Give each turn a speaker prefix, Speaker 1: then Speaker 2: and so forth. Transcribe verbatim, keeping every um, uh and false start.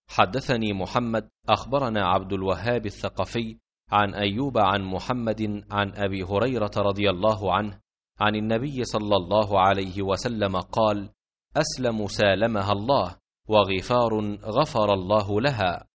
Speaker 1: حدثني محمد أخبرنا عبد الوهاب الثقفي عن أيوب عن محمد عن أبي هريرة رضي الله عنه عن النبي صلى الله عليه وسلم قال: أسلم سالمها الله، وغفار غفر الله لها.